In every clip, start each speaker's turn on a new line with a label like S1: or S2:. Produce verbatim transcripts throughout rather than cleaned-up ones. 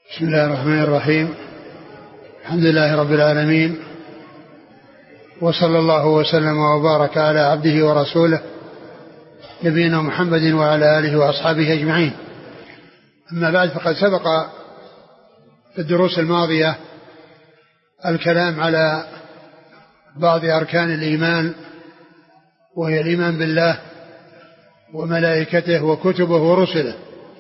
S1: بسم الله الرحمن الرحيم. الحمد لله رب العالمين، وصلى الله وسلم وبارك على عبده ورسوله نبينا محمد وعلى آله وأصحابه أجمعين. أما بعد، فقد سبق في الدروس الماضية الكلام على بعض أركان الإيمان، وهي الإيمان بالله وملائكته وكتبه ورسله،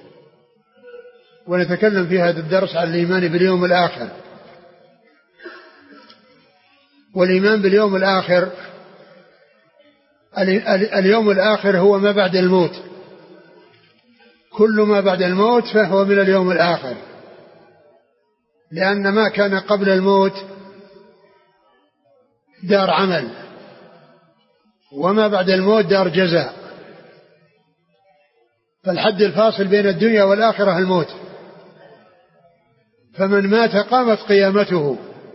S1: ونتكلم في هذا الدرس عن الإيمان باليوم الآخر. والإيمان باليوم الآخر، اليوم الآخر هو ما بعد الموت، كل ما بعد الموت فهو من اليوم الآخر، لأن ما كان قبل الموت دار عمل، وما بعد الموت دار جزاء. فالحد الفاصل بين الدنيا والآخرة الموت، فمن مات قامت قيامته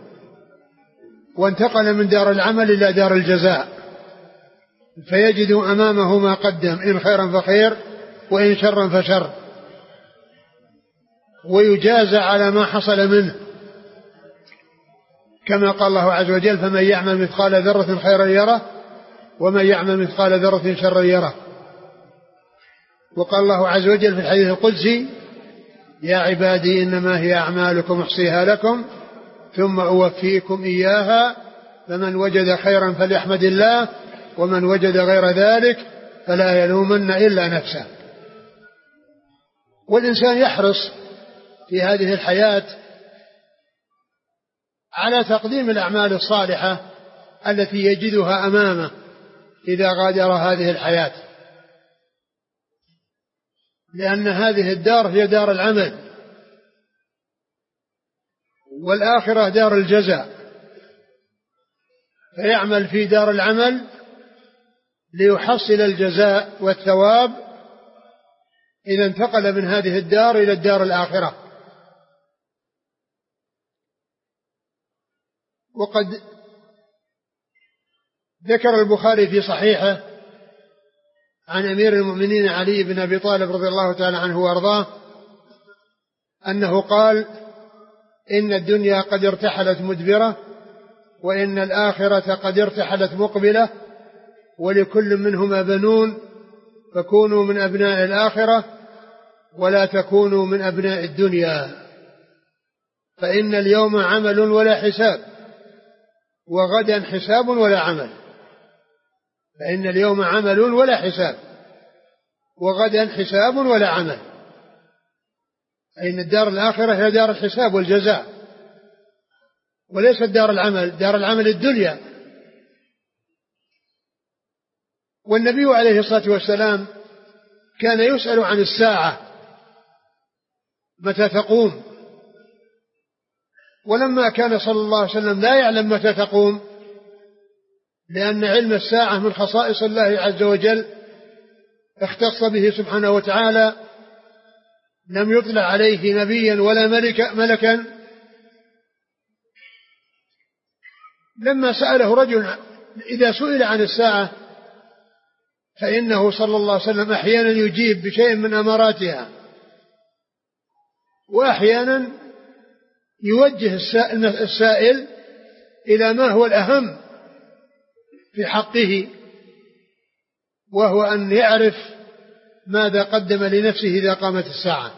S1: وانتقل من دار العمل إلى دار الجزاء، فيجد أمامه ما قدم، إن خيرا فخير وإن شرا فشر، ويجازى على ما حصل منه، كما قال الله عز وجل: فمن يعمل مثقال ذرة خيرا يره ومن يعمل مثقال ذرة شرا يره. وقال الله عز وجل في الحديث القدسي: يا عبادي إنما هي أعمالكم أحصيها لكم ثم أوفيكم إياها، فمن وجد خيرا فليحمد الله ومن وجد غير ذلك فلا يلومن إلا نفسه. والإنسان يحرص في هذه الحياة على تقديم الأعمال الصالحة التي يجدها أمامه إذا غادر هذه الحياة، لأن هذه الدار هي دار العمل، والآخرة دار الجزاء. فيعمل في دار العمل ليحصل الجزاء والثواب إذا انتقل من هذه الدار إلى الدار الآخرة. وقد ذكر البخاري في صحيحه عن أمير المؤمنين علي بن أبي طالب رضي الله تعالى عنه وأرضاه أنه قال: إن الدنيا قد ارتحلت مدبرة، وإن الآخرة قد ارتحلت مقبلة، ولكل منهما بنون، فكونوا من أبناء الآخرة ولا تكونوا من أبناء الدنيا، فإن اليوم عمل ولا حساب، وغدا حساب ولا عمل. فإن اليوم عمل ولا حساب، وغدا حساب ولا عمل. أين الدار الآخرة هي دار الحساب والجزاء، وليست دار العمل. دار العمل الدنيا. والنبي عليه الصلاة والسلام كان يسأل عن الساعة متى تقوم، ولما كان صلى الله عليه وسلم لا يعلم متى تقوم، لأن علم الساعة من خصائص الله عز وجل اختص به سبحانه وتعالى، لم يطلع عليه نبيا ولا ملكا, ملكا لما سأله رجل إذا سئل عن الساعة فإنه صلى الله عليه وسلم أحيانا يجيب بشيء من أماراتها، وأحيانا يوجه السائل إلى ما هو الأهم في حقه، وهو أن يعرف ماذا قدم لنفسه إذا قامت الساعة.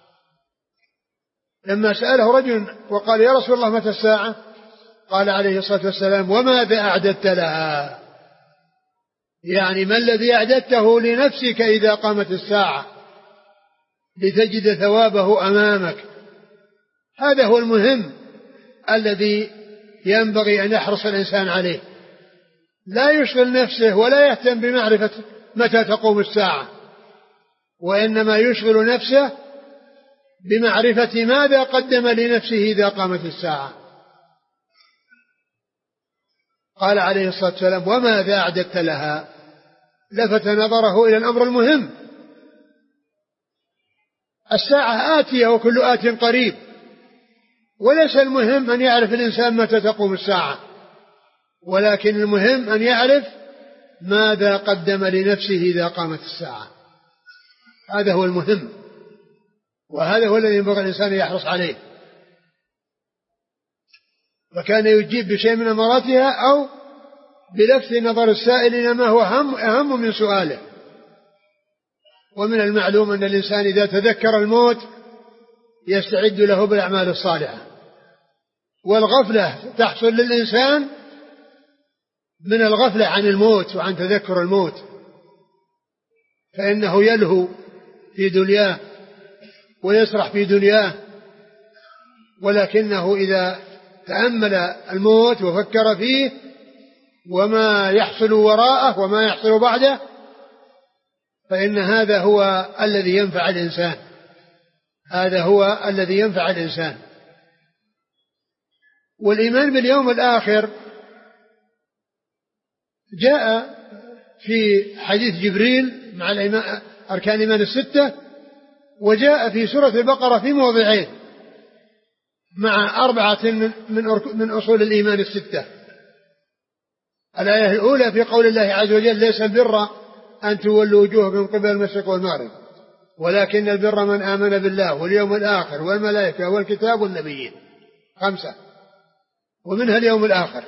S1: لما سأله رجل وقال: يا رسول الله متى الساعة؟ قال عليه الصلاة والسلام: وماذا أعددت لها؟ يعني ما الذي أعددته لنفسك إذا قامت الساعة لتجد ثوابه أمامك؟ هذا هو المهم الذي ينبغي أن يحرص الإنسان عليه، لا يشغل نفسه ولا يهتم بمعرفة متى تقوم الساعة، وإنما يشغل نفسه بمعرفة ماذا قدم لنفسه إذا قامت الساعة. قال عليه الصلاة والسلام: وماذا أعددت لها؟ لفت نظره إلى الأمر المهم. الساعة آتية وكل آت قريب، وليس المهم أن يعرف الإنسان متى تقوم الساعة، ولكن المهم أن يعرف ماذا قدم لنفسه إذا قامت الساعة. هذا هو المهم، وهذا هو الذي ينبغي الإنسان يحرص عليه. وكان يجيب بشيء من أماراتها أو بلفت نظر السائل إلى ما هو أهم, أهم من سؤاله. ومن المعلوم أن الإنسان إذا تذكر الموت يستعد له بالأعمال الصالحة، والغفلة تحصل للإنسان من الغفلة عن الموت وعن تذكر الموت، فإنه يلهو في دنياه ويسرح في دنياه، ولكنه إذا تأمل الموت وفكر فيه وما يحصل وراءه وما يحصل بعده فإن هذا هو الذي ينفع الإنسان، هذا هو الذي ينفع الإنسان. والإيمان باليوم الآخر جاء في حديث جبريل مع أركان الإيمان الستة، وجاء في سورة البقرة في موضعين مع أربعة من أصول الإيمان الستة. الآية الأولى في قول الله عز وجل: ليس البر أن تولوا وجوهكم قبل المشرق والمغرب ولكن البر من آمن بالله واليوم الآخر والملائكة والكتاب والنبيين. خمسة، ومنها اليوم الآخر.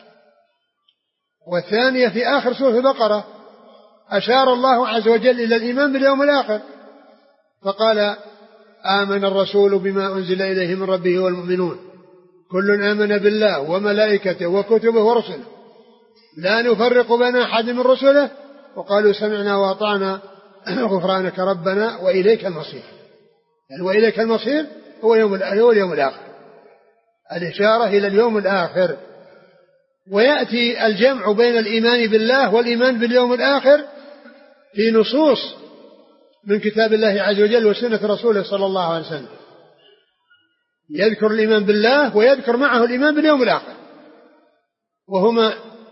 S1: والثانية في آخر سورة البقرة أشار الله عز وجل إلى الإيمان باليوم الآخر فقال: آمن الرسول بما أنزل إليه من ربه والمؤمنون كل آمن بالله وملائكته وكتبه ورسله لا نفرق بين أحد من رسله وقالوا سمعنا وأطعنا غفرانك ربنا وإليك المصير. يعني وإليك المصير هو يوم هو اليوم الآخر، الإشارة إلى اليوم الآخر. ويأتي الجمع بين الإيمان بالله والإيمان باليوم الآخر في نصوص من كتاب الله عز وجل وسنة رسوله صلى الله عليه وسلم، يذكر الإيمان بالله ويذكر معه الإيمان باليوم الآخر، وهما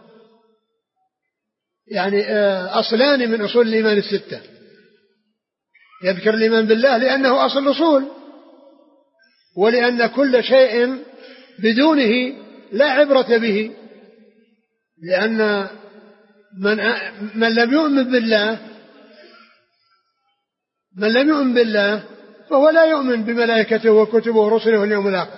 S1: يعني أصلان من أصول الإيمان الستة. يذكر الإيمان بالله لأنه أصل الأصول، ولأن كل شيء بدونه لا عبرة به، لأن من, من لم يؤمن بالله من لم يؤمن بالله فهو لا يؤمن بملائكته وكتبه ورسله واليوم الآخر.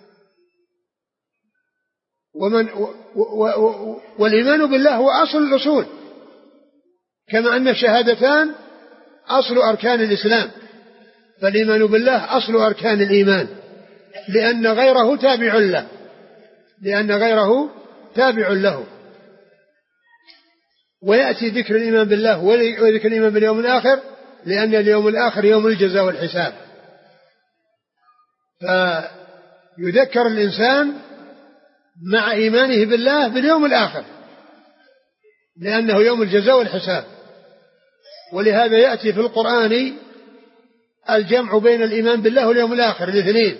S1: ومن و و و والإيمان بالله هو أصل الأصول، كما أن الشهادتان أصل أركان الإسلام، فالإيمان بالله أصل أركان الإيمان، لأن غيره تابع له لأن غيره تابع له. ويأتي ذكر الإيمان بالله وذكر الإيمان باليوم الآخر لأن اليوم الآخر يوم الجزاء والحساب، فيذكر الإنسان مع إيمانه بالله باليوم الآخر لأنه يوم الجزاء والحساب. ولهذا يأتي في القرآن الجمع بين الإيمان بالله واليوم الآخر الاثنين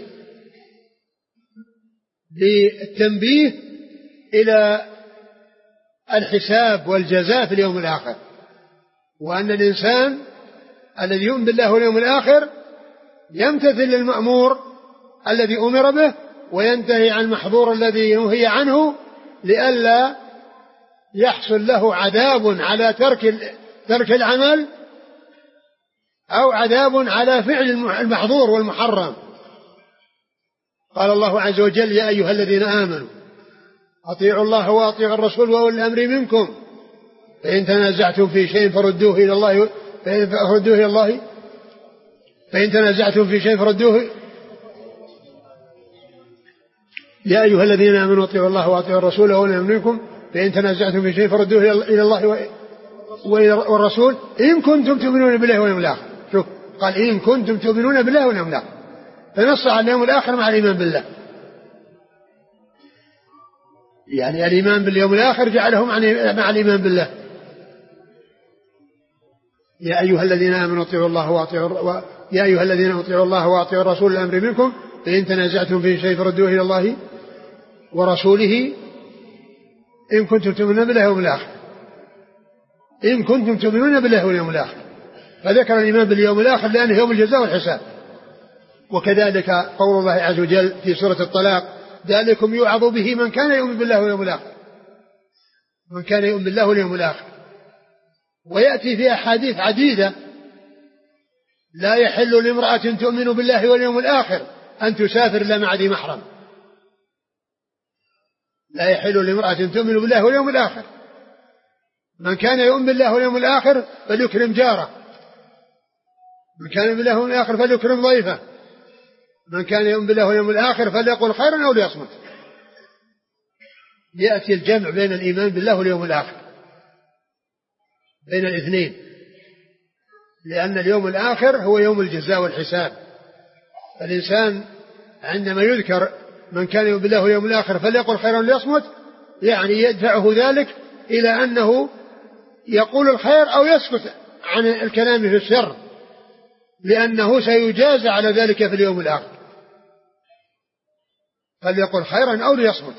S1: للتنبيه إلى الحساب والجزاء في اليوم الآخر، وأن الإنسان الذي يؤمن بالله واليوم الآخر يمتثل المأمور الذي أمر به وينتهي عن المحظور الذي نهي عنه لئلا يحصل له عذاب على ترك ترك العمل أو عذاب على فعل المحظور والمحرم. قال الله عز وجل: يا أيها الذين آمنوا أطيعوا الله وأطيعوا الرسول وأولي الأمر منكم فإن تنازعتم في شيء فردوه إلى الله فردوه إلى الله فإن تنازعتم في شيء فردوه يا أيها الذين آمنوا أطيعوا الله وأطيعوا الرسول وأولي الأمر منكم فإن تنازعتم في شيء فردوه إلى الله والرسول إن كنتم تؤمنون بالله واليوم الآخر. شوف، قال إن كنتم تؤمنون بالله واليوم الآخر، فنص على اليوم الآخر مع الإيمان بالله، يعني الإيمان باليوم الآخر جعله مع الإيمان بالله. يا أيها الذين آمنوا أطيعوا الله وأطيعوا يا أيها الذين أطيعوا الله وأطيعوا الرسول الأمر منكم فإن تنازعتم في شيء فردوه إلى الله ورسوله إن كنتم تؤمنون بالله واليوم الآخر إن كنتم تؤمنون بالله واليوم الآخر. فذكر الإيمان باليوم الآخر لأنه يوم الجزاء والحساب. وكذلك قول الله عز وجل في سورة الطلاق: ذلكم يوعظ به من كان يؤمن بالله واليوم الآخر من كان يؤمن بالله واليوم الآخر. ويأتي في أحاديث عديدة: لا يحل لامرأة تؤمن بالله واليوم الآخر أن تسافر إلا مع ذي محرم. لا يحل لامرأة تؤمن بالله واليوم الآخر. من كان يؤمن بالله واليوم الآخر فليكرم جاره، من كان يؤمن بالله واليوم الآخر فليكرم ضيفه، من كان يؤمن بالله واليوم الآخر فليقل خيرا أو ليصمت. يأتي الجمع بين الإيمان بالله واليوم الآخر، بين الاثنين، لأن اليوم الآخر هو يوم الجزاء والحساب. الإنسان عندما يذكر من كان يؤمن بالله واليوم الآخر فليقل خيرا ليصمت، يعني يدفعه ذلك إلى أنه يقول الخير أو يسكت عن الكلام في الشر، لأنه سيجازى على ذلك في اليوم الآخر. فليقل خيرا أو ليصمت.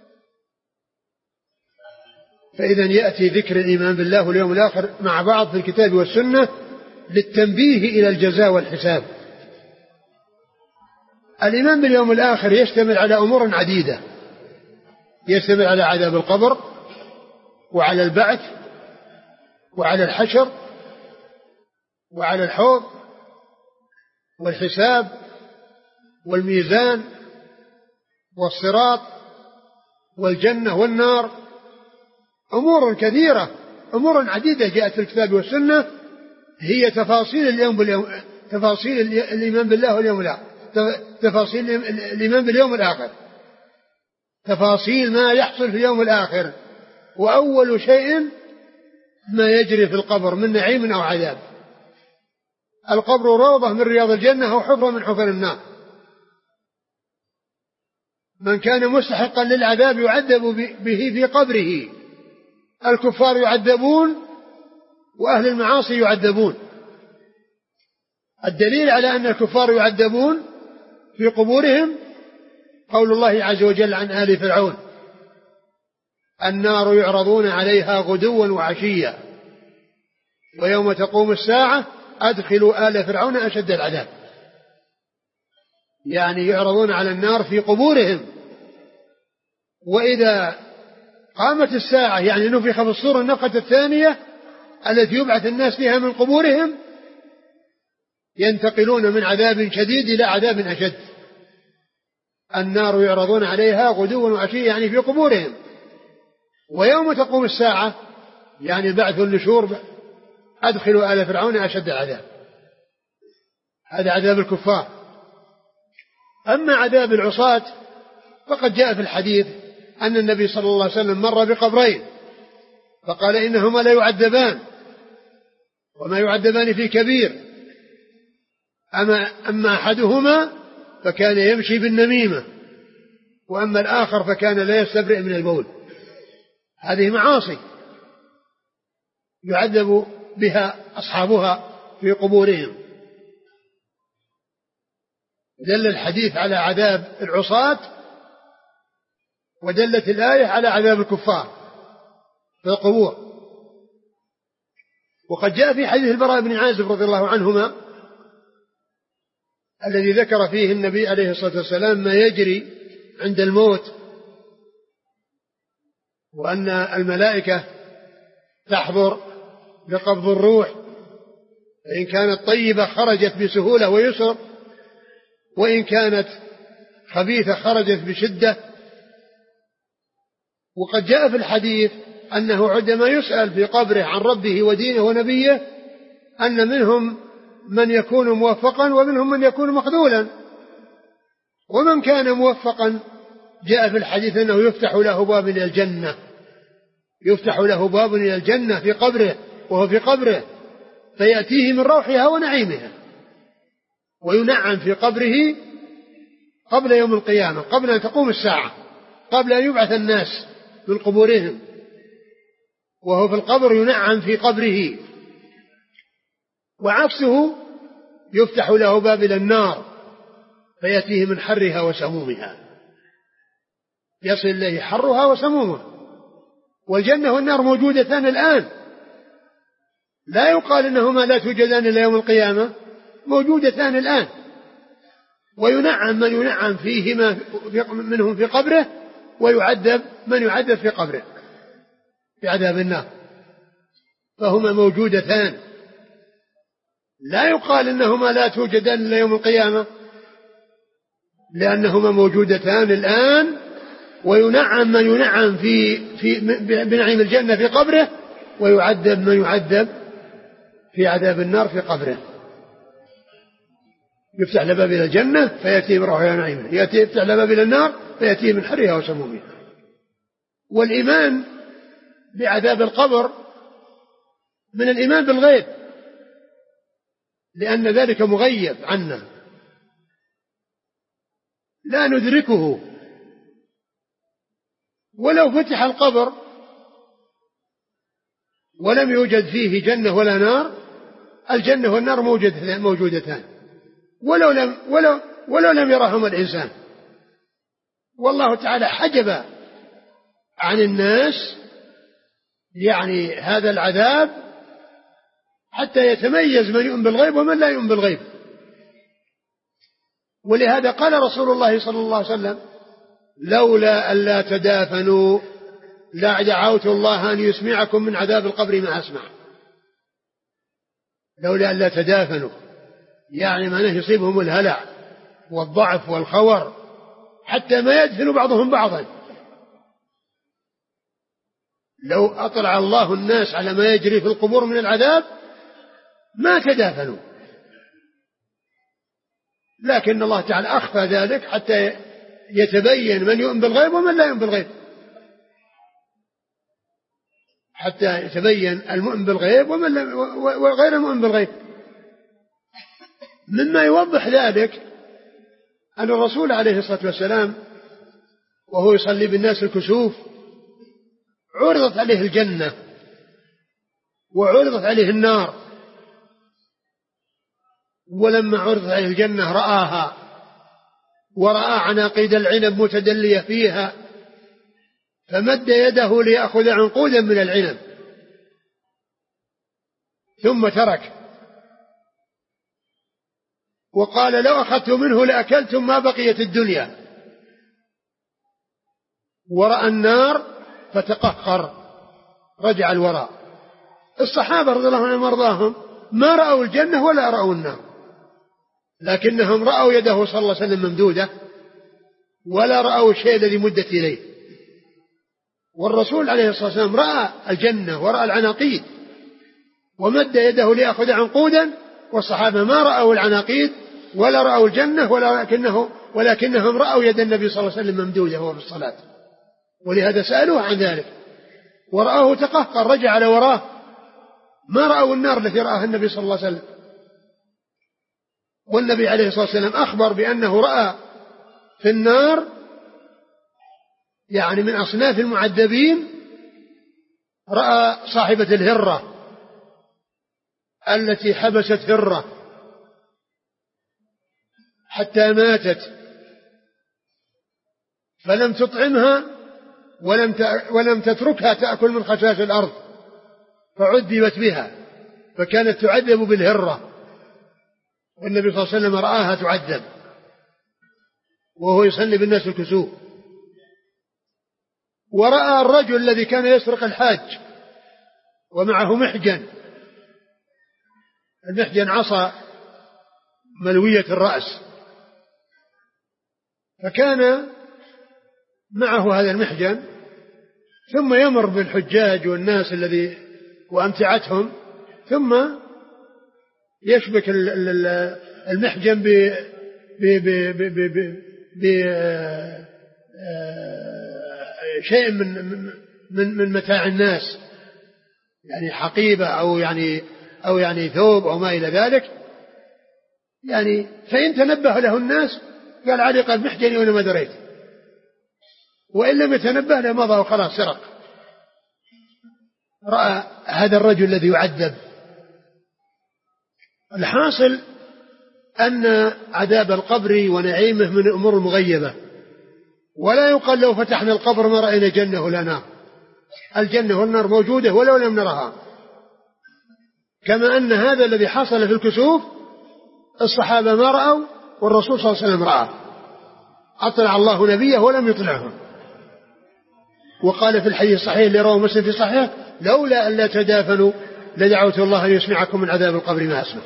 S1: فإذا يأتي ذكر الإيمان بالله واليوم الآخر مع بعض في الكتاب والسنة للتنبيه إلى الجزاء والحساب. الإيمان باليوم الآخر يشتمل على أمور عديدة، يشتمل على عذاب القبر، وعلى البعث، وعلى الحشر، وعلى الحوض، والحساب، والميزان، والصراط، والجنة والنار. أمور كثيرة، أمور عديدة جاءت في الكتاب والسنة، هي تفاصيل اليوم باليوم، تفاصيل الإيمان بالله واليوم الآخر، تفاصيل الإيمان باليوم الآخر، تفاصيل ما يحصل في اليوم الآخر. وأول شيء ما يجري في القبر من نعيم أو عذاب. القبر روضة من رياض الجنة أو حفرة من حفر النار. من كان مستحقا للعذاب يعذب به في قبره. الكفار يعذبون وأهل المعاصي يعذبون. الدليل على أن الكفار يعذبون في قبورهم قول الله عز وجل عن آل فرعون: النار يعرضون عليها غدوا وعشيا ويوم تقوم الساعة أدخلوا آل فرعون أشد العذاب. يعني يعرضون على النار في قبورهم، وإذا قامت الساعة يعني نفخ في الصور النفخة الثانية التي يبعث الناس فيها من قبورهم، ينتقلون من عذاب شديد إلى عذاب أشد. النار يعرضون عليها غدوا وعشيا يعني في قبورهم. ويوم تقوم الساعة يعني بعث النشور أدخلوا آل فرعون أشد العذاب. هذا عذاب الكفار. أما عذاب العصاة فقد جاء في الحديث أن النبي صلى الله عليه وسلم مر بقبرين فقال إنهما لا يعذبان وما يعذبان في كبير، أما, أما أحدهما فكان يمشي بالنميمة، وأما الآخر فكان لا يستبرئ من البول. هذه معاصي يعذب بها أصحابها في قبورهم. دل الحديث على عذاب العصاة، ودلت الآية على عذاب الكفار في القبور. وقد جاء في حديث البراء بن عازب رضي الله عنهما الذي ذكر فيه النبي عليه الصلاة والسلام ما يجري عند الموت، وأن الملائكة تحضر بقبض الروح، فإن كانت طيبة خرجت بسهولة ويسر، وإن كانت خبيثة خرجت بشدة. وقد جاء في الحديث أنه عندما يسأل في قبره عن ربه ودينه ونبيه أن منهم من يكون موفقا ومنهم من يكون مخذولا. ومن كان موفقا جاء في الحديث أنه يفتح له باب إلى الجنة، يفتح له باب إلى الجنة في قبره وهو في قبره، فيأتيه من روحها ونعيمها، وينعم في قبره قبل يوم القيامة، قبل أن تقوم الساعة، قبل أن يبعث الناس من قبورهم، وهو في القبر ينعم في قبره. وعكسه يفتح له باب إلى النار فيأتيه من حرها وسمومها، يصل إليه حرها وسمومها. والجنة والنار موجودتان الآن، لا يقال إنهما لا توجدان إلى يوم القيامة، موجودتان الآن. وينعم من ينعم فيهما منهم في قبره، ويعذب من يعذب في قبره في عذاب النار، فهما موجودتان. لا يقال إنهما لا توجدان إلى يوم القيامة، لأنهما موجودتان الآن وينعم من ينعم في, في بنعيم الجنة في قبره، ويعذب من يعذب في عذاب النار في قبره. يفتح له باب إلى الجنة فيأتي من روحها ونعيمها، يفتح له باب إلى النار فيأتي من حرها وسمومها. والإيمان بعذاب القبر من الإيمان بالغيب، لأن ذلك مغيب عنا لا ندركه. ولو فتح القبر ولم يوجد فيه جنة ولا نار، الجنة والنار موجودتان ولو لم, ولو ولو لم يرهما الإنسان. والله تعالى حجب عن الناس يعني هذا العذاب حتى يتميز من يؤمن بالغيب ومن لا يؤمن بالغيب. ولهذا قال رسول الله صلى الله عليه وسلم: لولا ألا تدافنوا لدعوت الله أن يسمعكم من عذاب القبر ما أسمع. لولا ألا تدافنوا يعني ما يصيبهم الهلع والضعف والخور حتى ما يدفن بعضهم بعضا. لو أطلع الله الناس على ما يجري في القبور من العذاب ما تدافنوا، لكن الله تعالى أخفى ذلك حتى يتبين من يؤمن بالغيب ومن لا يؤمن بالغيب، حتى يتبين المؤمن بالغيب ومن لا وغير المؤمن بالغيب. مما يوضح ذلك أن الرسول عليه الصلاة والسلام وهو يصلي بالناس الكسوف عرضت عليه الجنة وعرضت عليه النار، ولما عرضت عليه الجنة رآها ورأى عناقيد العنب متدلية فيها، فمد يده ليأخذ عنقودا من العنب ثم ترك، وقال: لو أخذت منه لأكلتم ما بقيت الدنيا. ورأى النار فتقهقر رجع الوراء. الصحابة رضي الله عنهم وارضاهم ما رأوا الجنة ولا رأوا النار، لكنهم رأوا يده صلى الله عليه وسلم ممدودة ولا رأوا الشيء الذي مدت إليه. والرسول عليه الصلاة والسلام رأى الجنة ورأى العناقيد ومد يده ليأخذ عنقودا، والصحابة ما رأوا العناقيد ولا رأوا الجنة ولكنه ولكنهم رأوا يد النبي صلى الله عليه وسلم ممدودة وهو في الصلاة، ولهذا سألوه عن ذلك ورآه تقهقر رجع على وراه، ما رأوا النار التي رآها النبي صلى الله عليه وسلم. والنبي عليه الصلاة والسلام أخبر بأنه رأى في النار يعني من أصناف المعذبين، رأى صاحبة الهرة التي حبست هرة حتى ماتت فلم تطعمها ولم ولم تتركها تأكل من خشاش الأرض فعذبت بها، فكانت تعذب بالهرة، والنبي صلى الله عليه وسلم رآها تعذب وهو يصلي بالناس الكسوف. ورأى الرجل الذي كان يسرق الحاج ومعه محجن، المحجن عصا ملوية الرأس، فكان معه هذا المحجن ثم يمر بالحجاج والناس الذي وأمتعتهم، ثم يشبك المحجن بشيء من من من متاع الناس، يعني حقيبة أو يعني أو يعني ثوب أو ما إلى ذلك، يعني فإن تنبه له الناس قال: علق المحجن وأنا ما دريت، وإن لم يتنبه له مضى وخلاص سرق. رأى هذا الرجل الذي يعذب. الحاصل أن عذاب القبر ونعيمه من الأمور المغيبة، ولا يقال لو فتحنا القبر ما رأينا جنة ولا نار، الجنة والنار موجودة ولو لم نرها. كما أن هذا الذي حصل في الكسوف الصحابة ما رأوا والرسول صلى الله عليه وسلم رأى، أطلع الله نبيه ولم يطلعهم. وقال في الحديث الصحيح اللي رواه مسلم في صحيح: لولا ألا تدافنوا لدعوت الله أن يسمعكم من عذاب القبر ما أسمع.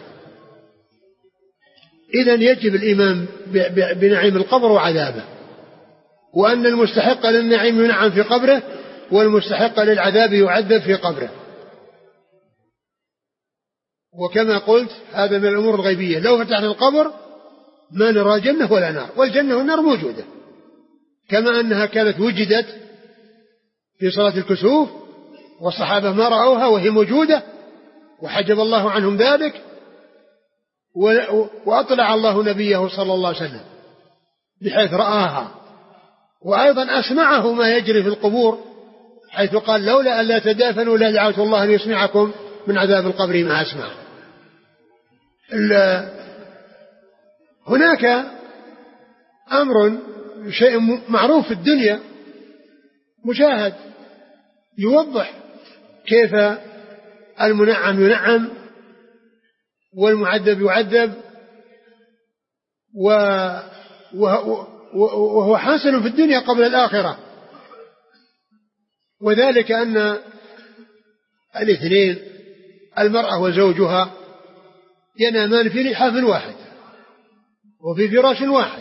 S1: إذن يجب الإيمان بنعيم القبر وعذابه، وأن المستحق للنعيم ينعم في قبره والمستحق للعذاب يعذب في قبره. وكما قلت هذا من الأمور الغيبية، لو فتحنا القبر ما نرى جنة ولا نار، والجنة والنار موجودة كما أنها كانت وجدت في صلاة الكسوف والصحابة ما رأوها وهي موجودة وحجب الله عنهم ذلك، وأطلع الله نبيه صلى الله عليه وسلم بحيث رآها، وأيضا أسمعه ما يجري في القبور حيث قال لولا أن لا تدافنوا لدعوت الله أن يسمعكم من عذاب القبر ما أسمع. هناك أمر شيء معروف في الدنيا مشاهد يوضح كيف المنعم ينعم والمعذب يعذب، وهو حاصل في الدنيا قبل الآخرة، وذلك أن الاثنين المرأة وزوجها ينامان في لحاف واحد وفي فراش واحد،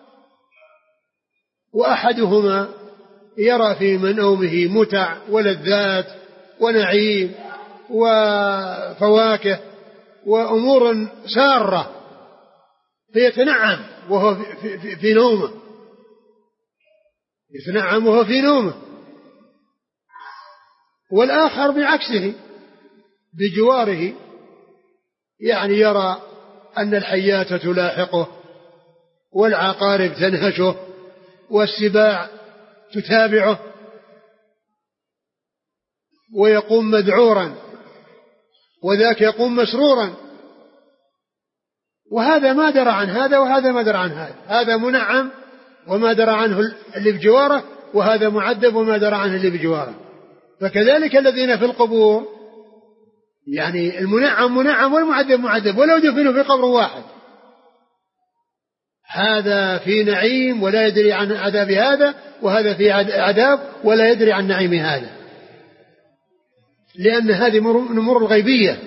S1: وأحدهما يرى في نومه متع ولذات ونعيم وفواكه وأمور سارة فيتنعم وهو في, في, في نومه، يتنعم وهو في نومه. والآخر بعكسه بجواره، يعني يرى أن الحيات تلاحقه والعقارب تنهشه والسباع تتابعه ويقوم مذعورا وذاك يقوم مسرورا، وهذا ما درى عن هذا وهذا ما درى عن هذا، هذا منعم وما درى عنه اللي بجواره، وهذا معذب وما درى عنه اللي بجواره. فكذلك الذين في القبور، يعني المنعم منعم والمعذب معذب ولو دفنوا في قبر واحد، هذا في نعيم ولا يدري عن عذاب هذا، وهذا في عذاب ولا يدري عن نعيم هذا، لأن هذه الأمور الغيبية.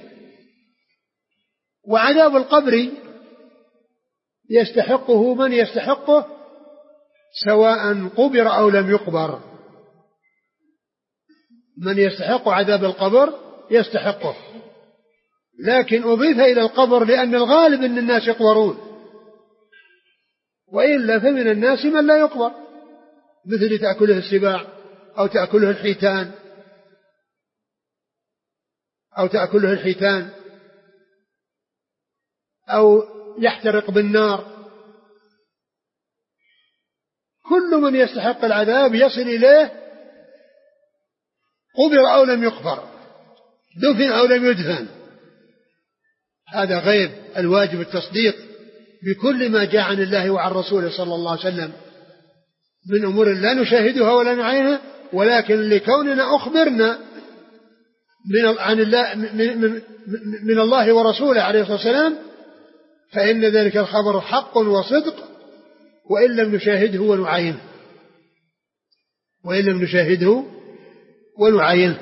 S1: وعذاب القبر يستحقه من يستحقه سواء قبر أو لم يقبر، من يستحق عذاب القبر يستحقه، لكن أضيف إلى القبر لأن الغالب أن الناس يقبرون، وإلا فمن الناس من لا يقبر، مثل تأكله السباع أو تأكله الحيتان أو تأكله الحيتان أو يحترق بالنار. كل من يستحق العذاب يصل إليه قبر أو لم يقبر، دفن أو لم يدفن، هذا غيب الواجب التصديق بكل ما جاء عن الله وعن رسوله صلى الله عليه وسلم من أمور لا نشاهدها ولا نعينها، ولكن لكوننا أخبرنا من عن الله من, من الله ورسوله عليه الصلاة والسلام فإن ذلك الخبر حق وصدق، وإن لم نشاهده ونعاينه وإن لم نشاهده ونعاينه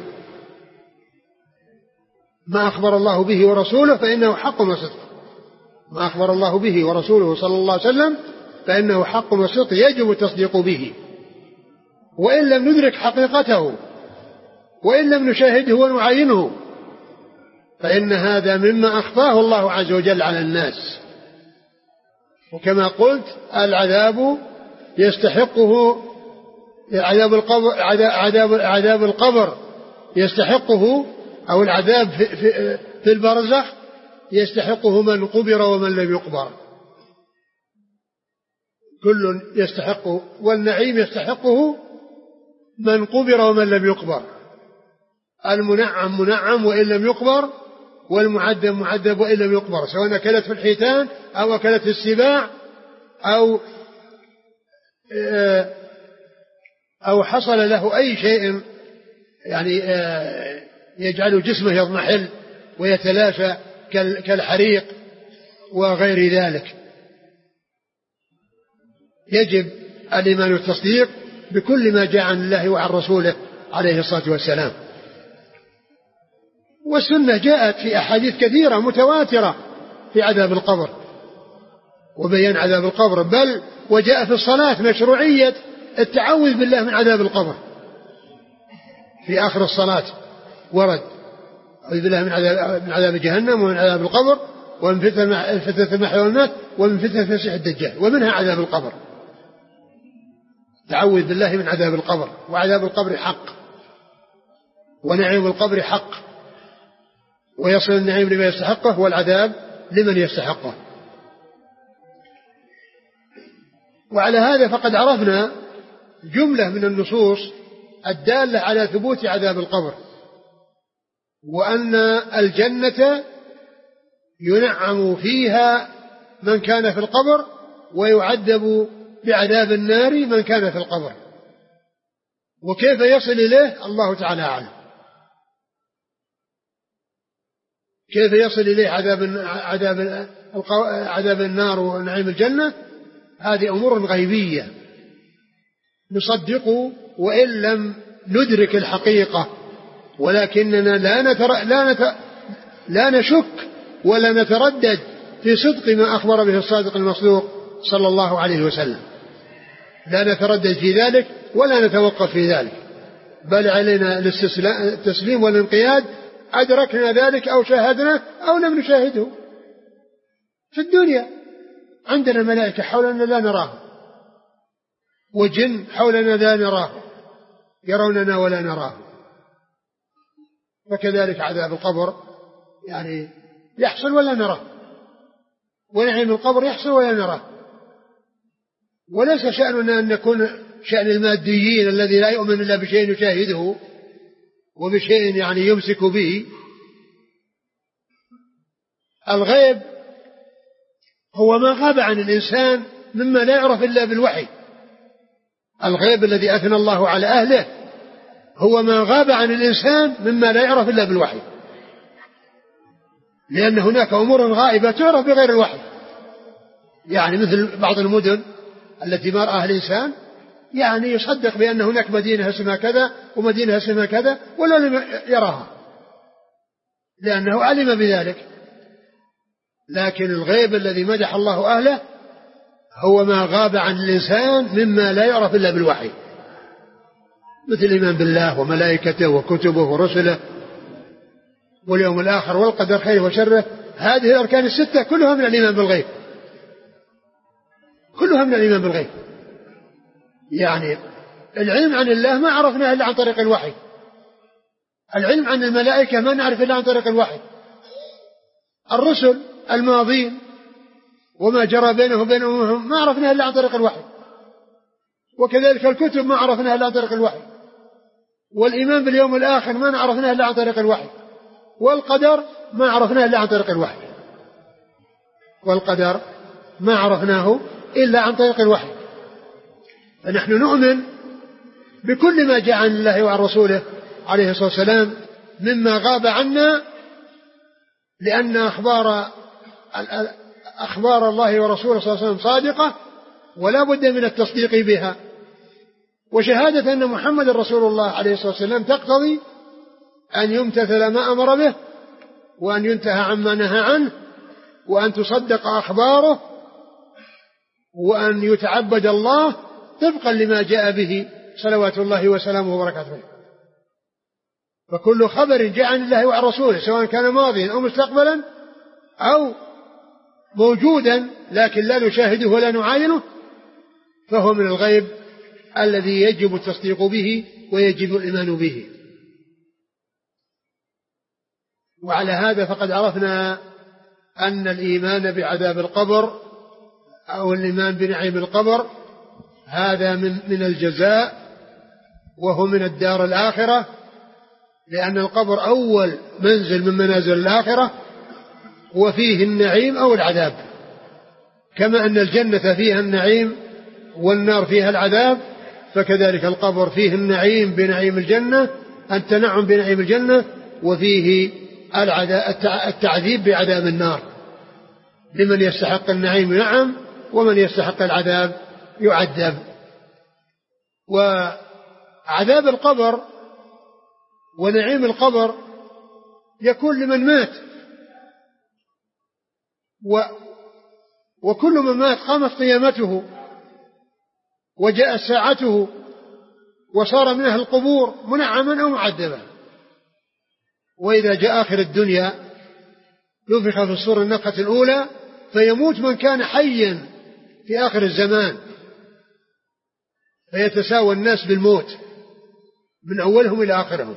S1: ما أخبر الله به ورسوله فإنه حق وصدق، ما أخبر الله به ورسوله صلى الله عليه وسلم فإنه حق وصدق يجب التصديق به، وإن لم ندرك حقيقته وإن لم نشاهده ونعاينه فإن هذا مما أخفاه الله عز وجل على الناس. وكما قلت العذاب يستحقه عذاب القبر, عذاب, عذاب القبر يستحقه، أو العذاب في, في, في البرزخ يستحقه من قبر ومن لم يقبر، كل يستحقه، والنعيم يستحقه من قبر ومن لم يقبر، المنعم منعم وإن لم يقبر، والمعذب معذب وإن لم يقبر، سواء أكلت في الحيتان أو أكلت في السباع أو أو حصل له أي شيء يعني يجعل جسمه يضمحل ويتلاشى كالحريق وغير ذلك. يجب الإيمان والتصديق بكل ما جاء عن الله وعن رسوله عليه الصلاة والسلام. والسنة جاءت في أحاديث كثيرة متواترة في عذاب القبر وبيان عذاب القبر، بل وجاء في الصلاة مشروعية التعوذ بالله من عذاب القبر في آخر الصلاة ورد أعوذ بالله من عذاب, من عذاب جهنم ومن عذاب القبر ومن فتنة المحيا والممات ومن فتنة المسيح الدجال ومنها عذاب القبر. تعوذ بالله من عذاب القبر، وعذاب القبر حق ونعيم القبر حق، ويصل النعيم لمن يستحقه والعذاب لمن يستحقه. وعلى هذا فقد عرفنا جملة من النصوص الدالة على ثبوت عذاب القبر، وأن الجنة ينعم فيها من كان في القبر ويعذب بعذاب النار من كان في القبر. وكيف يصل إليه الله تعالى أعلم، كيف يصل إليه عذاب عذاب عذاب النار ونعيم الجنة، هذه أمور غيبية نصدق وإن لم ندرك الحقيقة، ولكننا لا نتر... لا, نت... لا نشك ولا نتردد في صدق ما أخبر به الصادق المصدوق صلى الله عليه وسلم، لا نتردد في ذلك ولا نتوقف في ذلك، بل علينا التسليم والانقياد، أدركنا ذلك أو شاهدنا أو لم نشاهده. في الدنيا عندنا ملائكة حولنا لا نراهم، وجن حولنا لا نراهم يروننا ولا نراهم، فكذلك عذاب القبر يعني يحصل ولا نراه، ونعيم القبر يحصل ولا نراه. وليس شأننا أن نكون شأن الماديين الذي لا يؤمن إلا بشيء يشاهده وبشيء يعني يمسك به. الغيب هو ما غاب عن الإنسان مما لا يعرف إلا بالوحي. الغيب الذي أثنى الله على أهله هو ما غاب عن الإنسان مما لا يعرف إلا بالوحي، لأن هناك أمور غائبة تعرف بغير الوحي، يعني مثل بعض المدن التي ما رآها الإنسان، يعني يصدق بأن هناك مدينة اسمها كذا ومدينة اسمها كذا ولا لم يراها لأنه علم بذلك. لكن الغيب الذي مدح الله أهله هو ما غاب عن الإنسان مما لا يعرف إلا بالوحي، مثل الإيمان بالله وملائكته وكتبه ورسله واليوم الآخر والقدر خيره وشره. هذه الأركان الستة كلها من الإيمان بالغيب، كلها من الإيمان بالغيب. يعني العلم عن الله ما عرفناه إلا عن طريق الوحي، العلم عن الملائكة ما نعرف إلا عن طريق الوحي، الرسل الماضين وما جرى بينه وبينهم ما عرفناه إلا عن طريق الوحي، وكذلك الكتب ما عرفناها إلا عن طريق الوحي، والإيمان باليوم الآخر ما عرفناه إلا عن طريق الوحي، والقدر ما عرفناه إلا عن طريق الوحي، والقدر ما عرفناه إلا عن طريق الوحي. فنحن نؤمن بكل ما جاء عن الله وعن رسوله عليه الصلاة والسلام مما غاب عنا، لأن أخبار أخبار الله ورسوله صلى الله عليه وسلم صادقة ولا بد من التصديق بها. وشهادة أن محمد رسول الله عليه الصلاة والسلام تقتضي أن يمتثل ما أمر به وأن ينتهى عما نهى عنه وأن تصدق أخباره وأن يتعبد الله طبقا لما جاء به صلوات الله وسلامه وبركاته. فكل خبر جاء عن الله وعن رسوله سواء كان ماضيا أو مستقبلا أو موجودا لكن لا نشاهده ولا نعاينه فهو من الغيب الذي يجب التصديق به ويجب الإيمان به. وعلى هذا فقد عرفنا أن الإيمان بعذاب القبر أو الإيمان بنعيم القبر هذا من من الجزاء وهو من الدار الآخرة، لأن القبر أول منزل من منازل الآخرة وفيه النعيم أو العذاب، كما أن الجنة فيها النعيم والنار فيها العذاب، فكذلك القبر فيه النعيم بنعيم الجنة التنعم بنعيم الجنة وفيه التعذيب بعذاب النار، لمن يستحق النعيم ينعم ومن يستحق العذاب يعذب. وعذاب القبر ونعيم القبر يكون لمن مات، و وكل من مات قامت قيامته وجاءت ساعته وصار من أهل القبور منعما أو معذبا. وإذا جاء آخر الدنيا ينفخ في الصور النفخة الأولى فيموت من كان حيا في آخر الزمان، فيتساوى الناس بالموت من أولهم إلى آخرهم.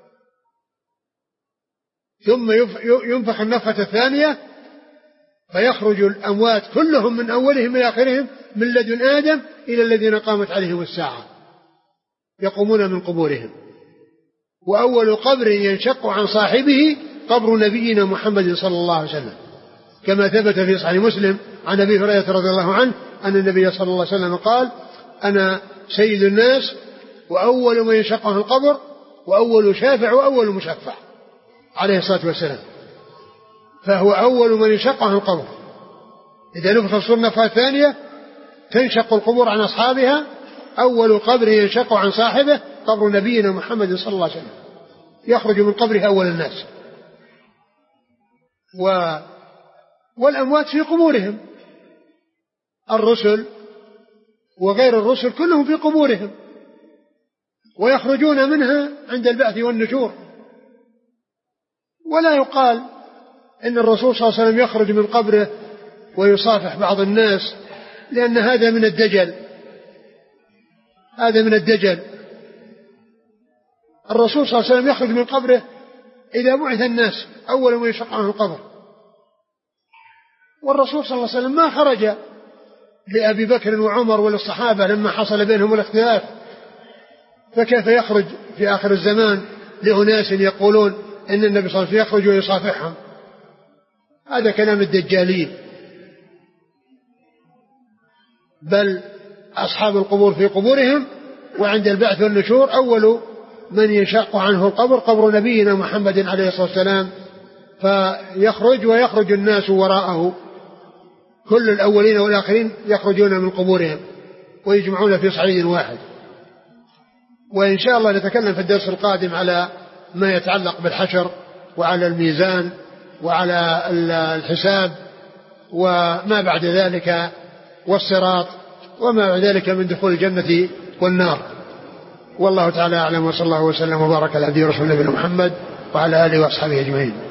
S1: ثم ينفخ النفخة الثانية فيخرج الأموات كلهم من أولهم إلى آخرهم من لدن آدم إلى الذين قامت عليهم الساعة، يقومون من قبورهم. وأول قبر ينشق عن صاحبه قبر نبينا محمد صلى الله عليه وسلم، كما ثبت في صحيح مسلم عن أبي هريرة رضي الله عنه أن النبي صلى الله عليه وسلم قال: أنا سيد الناس وأول من ينشق عن القبر وأول شافع وأول مشفع عليه الصلاة والسلام. فهو أول من ينشق عن القبر. إذا نفخ الصور النفخة الثانية تنشق القبور عن أصحابها، أول قبر ينشق عن صاحبه قبر نبينا محمد صلى الله عليه وسلم، يخرج من قبره أول الناس. و والأموات في قبورهم، الرسل وغير الرسل كلهم في قبورهم، ويخرجون منها عند البعث والنشور. ولا يقال إن الرسول صلى الله عليه وسلم يخرج من قبره ويصافح بعض الناس، لأن هذا من الدجل، هذا من الدجل. الرسول صلى الله عليه وسلم يخرج من قبره إذا بعث الناس أول ما يشق عنه القبر. والرسول صلى الله عليه وسلم ما خرج لأبي بكر وعمر وللصحابة لما حصل بينهم الاختلاف، فكيف يخرج في آخر الزمان لأناس يقولون إن النبي صلى الله عليه وسلم يخرج ويصافحهم؟ هذا كلام الدجالين. بل أصحاب القبور في قبورهم، وعند البعث والنشور أول من ينشق عنه القبر قبر نبينا محمد عليه الصلاة والسلام، فيخرج ويخرج الناس وراءه، كل الأولين والآخرين يخرجون من قبورهم ويجمعون في صعيد واحد. وإن شاء الله نتكلم في الدرس القادم على ما يتعلق بالحشر وعلى الميزان وعلى الحساب وما بعد ذلك والصراط وما بعد ذلك من دخول الجنة والنار. والله تعالى أعلم، وصلى الله وسلم وبارك على عبده ورسوله نبينا محمد وعلى آله وأصحابه أجمعين.